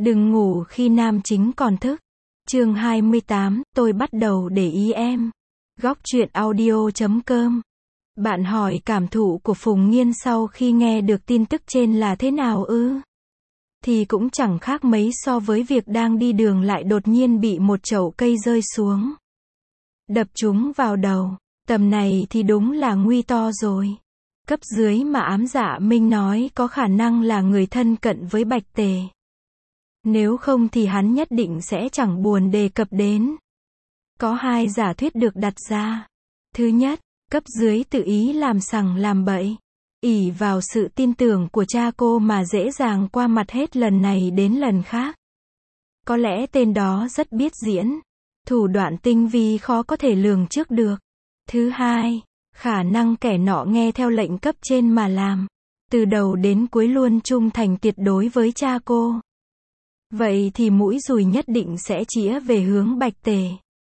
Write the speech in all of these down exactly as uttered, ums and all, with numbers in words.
Đừng ngủ khi nam chính còn thức. Chương hai mươi tám, tôi bắt đầu để ý em. Góc truyện audio chấm com. Bạn hỏi cảm thụ của Phùng Nghiên sau khi nghe được tin tức trên là thế nào ư? Thì cũng chẳng khác mấy so với việc đang đi đường lại đột nhiên bị một chậu cây rơi xuống. Đập chúng vào đầu. Tầm này thì đúng là nguy to rồi. Cấp dưới mà Ám Dạ Minh nói có khả năng là người thân cận với Bạch Tề. Nếu không thì hắn nhất định sẽ chẳng buồn đề cập đến. Có hai giả thuyết được đặt ra. Thứ nhất, cấp dưới tự ý làm sằng làm bậy, ỷ vào sự tin tưởng của cha cô mà dễ dàng qua mặt hết lần này đến lần khác. Có lẽ tên đó rất biết diễn, thủ đoạn tinh vi khó có thể lường trước được. Thứ hai, khả năng kẻ nọ nghe theo lệnh cấp trên mà làm, từ đầu đến cuối luôn trung thành tuyệt đối với cha cô. Vậy thì mũi dùi nhất định sẽ chĩa về hướng Bạch Tề.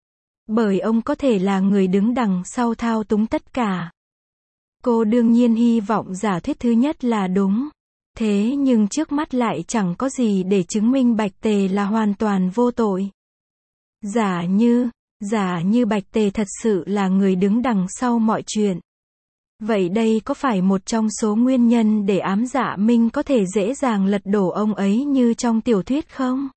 Bởi ông có thể là người đứng đằng sau thao túng tất cả. Cô đương nhiên hy vọng giả thuyết thứ nhất là đúng. Thế nhưng trước mắt lại chẳng có gì để chứng minh Bạch Tề là hoàn toàn vô tội. Giả như, giả như Bạch Tề thật sự là người đứng đằng sau mọi chuyện. Vậy đây có phải một trong số nguyên nhân để Ám Dạ Minh có thể dễ dàng lật đổ ông ấy như trong tiểu thuyết không?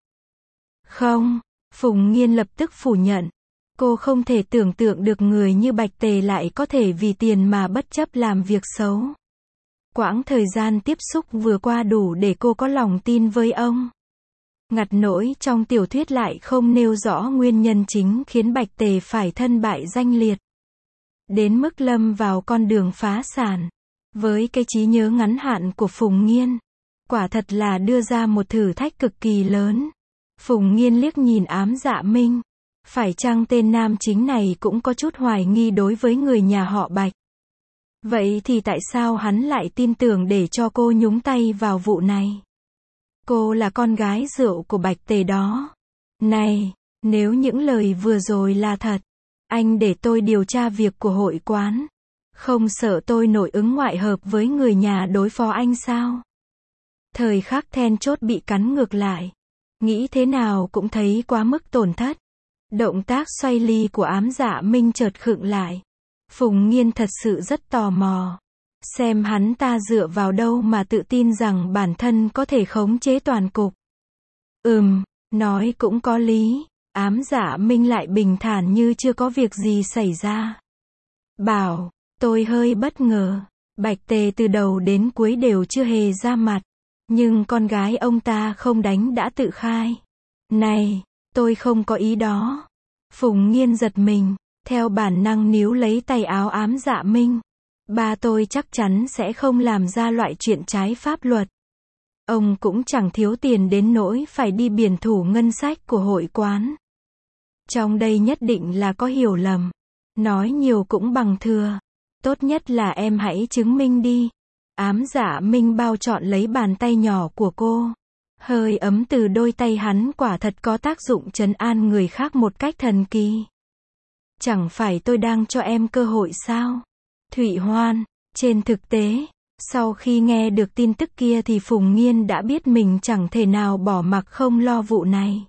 Không, Phùng Nghiên lập tức phủ nhận. Cô không thể tưởng tượng được người như Bạch Tề lại có thể vì tiền mà bất chấp làm việc xấu. Quãng thời gian tiếp xúc vừa qua đủ để cô có lòng tin với ông. Ngặt nỗi trong tiểu thuyết lại không nêu rõ nguyên nhân chính khiến Bạch Tề phải thân bại danh liệt. Đến mức lâm vào con đường phá sản. Với cái trí nhớ ngắn hạn của Phùng Nghiên, quả thật là đưa ra một thử thách cực kỳ lớn. Phùng Nghiên liếc nhìn Ám Dạ Minh. Phải chăng tên nam chính này cũng có chút hoài nghi đối với người nhà họ Bạch? Vậy thì tại sao hắn lại tin tưởng để cho cô nhúng tay vào vụ này? Cô là con gái rượu của Bạch Tề đó. Này, nếu những lời vừa rồi là thật, anh để tôi điều tra việc của hội quán. Không sợ tôi nội ứng ngoại hợp với người nhà đối phó anh sao? Thời khắc then chốt bị cắn ngược lại. Nghĩ thế nào cũng thấy quá mức tổn thất. Động tác xoay ly của Ám Dạ Minh chợt khựng lại. Phùng Nghiên thật sự rất tò mò. Xem hắn ta dựa vào đâu mà tự tin rằng bản thân có thể khống chế toàn cục. Ừm, nói cũng có lý. Ám Dạ Minh lại bình thản như chưa có việc gì xảy ra. Bảo, tôi hơi bất ngờ. Bạch Tề từ đầu đến cuối đều chưa hề ra mặt. Nhưng con gái ông ta không đánh đã tự khai. Này, tôi không có ý đó. Phùng Nghiên giật mình, theo bản năng níu lấy tay áo Ám Dạ Minh. Ba tôi chắc chắn sẽ không làm ra loại chuyện trái pháp luật. Ông cũng chẳng thiếu tiền đến nỗi phải đi biển thủ ngân sách của hội quán. Trong đây nhất định là có hiểu lầm. Nói nhiều cũng bằng thừa. Tốt nhất là em hãy chứng minh đi. Ám Dạ Minh bao trọn lấy bàn tay nhỏ của cô. Hơi ấm từ đôi tay hắn quả thật có tác dụng trấn an người khác một cách thần kỳ. Chẳng phải tôi đang cho em cơ hội sao? Thụy Hoan, trên thực tế, sau khi nghe được tin tức kia thì Phùng Nghiên đã biết mình chẳng thể nào bỏ mặc không lo vụ này.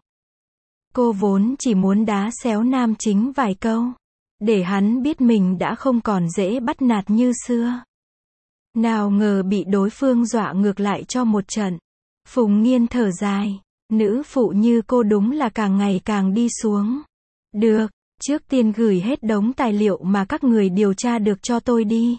Cô vốn chỉ muốn đá xéo nam chính vài câu, để hắn biết mình đã không còn dễ bắt nạt như xưa. Nào ngờ bị đối phương dọa ngược lại cho một trận. Phùng Nghiên thở dài, nữ phụ như cô đúng là càng ngày càng đi xuống. Được, trước tiên gửi hết đống tài liệu mà các người điều tra được cho tôi đi.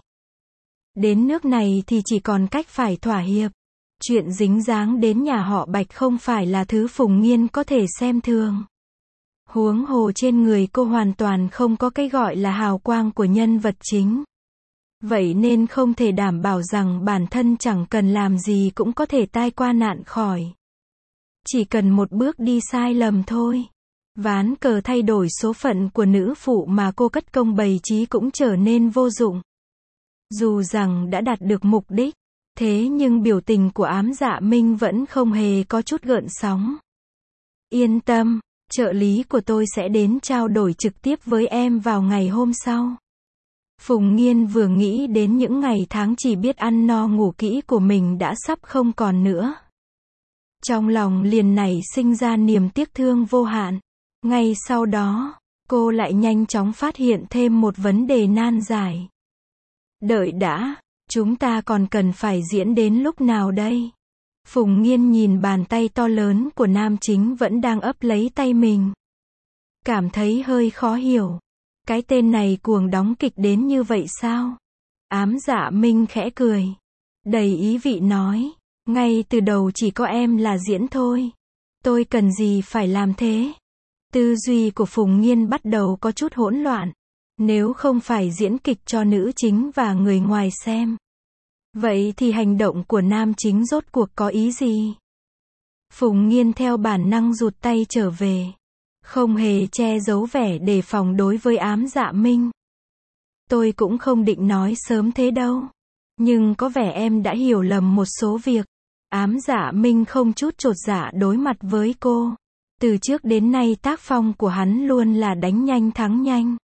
Đến nước này thì chỉ còn cách phải thỏa hiệp. Chuyện dính dáng đến nhà họ Bạch không phải là thứ Phùng Nghiên có thể xem thường. Huống hồ trên người cô hoàn toàn không có cái gọi là hào quang của nhân vật chính. Vậy nên không thể đảm bảo rằng bản thân chẳng cần làm gì cũng có thể tai qua nạn khỏi. Chỉ cần một bước đi sai lầm thôi. Ván cờ thay đổi số phận của nữ phụ mà cô cất công bày trí cũng trở nên vô dụng. Dù rằng đã đạt được mục đích, thế nhưng biểu tình của Ám Dạ Minh vẫn không hề có chút gợn sóng. Yên tâm, trợ lý của tôi sẽ đến trao đổi trực tiếp với em vào ngày hôm sau. Phùng Nghiên vừa nghĩ đến những ngày tháng chỉ biết ăn no ngủ kỹ của mình đã sắp không còn nữa. Trong lòng liền nảy sinh ra niềm tiếc thương vô hạn. Ngay sau đó, cô lại nhanh chóng phát hiện thêm một vấn đề nan giải. Đợi đã, chúng ta còn cần phải diễn đến lúc nào đây? Phùng Nghiên nhìn bàn tay to lớn của nam chính vẫn đang ấp lấy tay mình. Cảm thấy hơi khó hiểu. Cái tên này cuồng đóng kịch đến như vậy sao? Ám Dạ Minh khẽ cười. Đầy ý vị nói. Ngay từ đầu chỉ có em là diễn thôi. Tôi cần gì phải làm thế? Tư duy của Phùng Nghiên bắt đầu có chút hỗn loạn. Nếu không phải diễn kịch cho nữ chính và người ngoài xem, vậy thì hành động của nam chính rốt cuộc có ý gì? Phùng Nghiên theo bản năng rụt tay trở về. Không hề che giấu vẻ đề phòng đối với Ám Dạ Minh. Tôi cũng không định nói sớm thế đâu. Nhưng có vẻ em đã hiểu lầm một số việc. Ám Dạ Minh không chút chột dạ đối mặt với cô. Từ trước đến nay tác phong của hắn luôn là đánh nhanh thắng nhanh.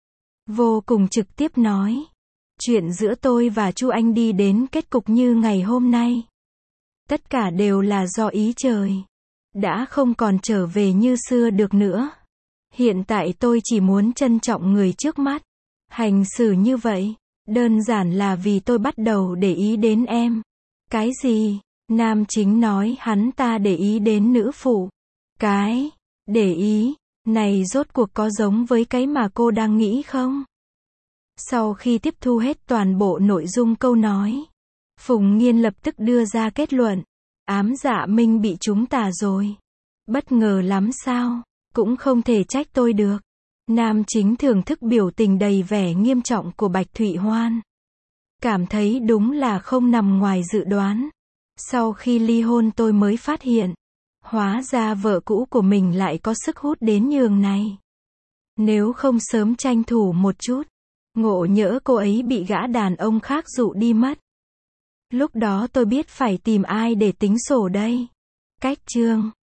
Vô cùng trực tiếp nói. Chuyện giữa tôi và Chu Anh đi đến kết cục như ngày hôm nay. Tất cả đều là do ý trời. Đã không còn trở về như xưa được nữa. Hiện tại tôi chỉ muốn trân trọng người trước mắt. Hành xử như vậy, đơn giản là vì tôi bắt đầu để ý đến em. Cái gì? Nam chính nói hắn ta để ý đến nữ phụ. Cái, để ý, này rốt cuộc có giống với cái mà cô đang nghĩ không? Sau khi tiếp thu hết toàn bộ nội dung câu nói, Phùng Nghiên lập tức đưa ra kết luận. Ám Dạ Minh bị chúng tà rồi. Bất ngờ lắm sao? Cũng không thể trách tôi được. Nam chính thưởng thức biểu tình đầy vẻ nghiêm trọng của Bạch Thụy Hoan. Cảm thấy đúng là không nằm ngoài dự đoán. Sau khi ly hôn tôi mới phát hiện. Hóa ra vợ cũ của mình lại có sức hút đến nhường này. Nếu không sớm tranh thủ một chút, ngộ nhỡ cô ấy bị gã đàn ông khác dụ đi mất. Lúc đó tôi biết phải tìm ai để tính sổ đây. Cách chương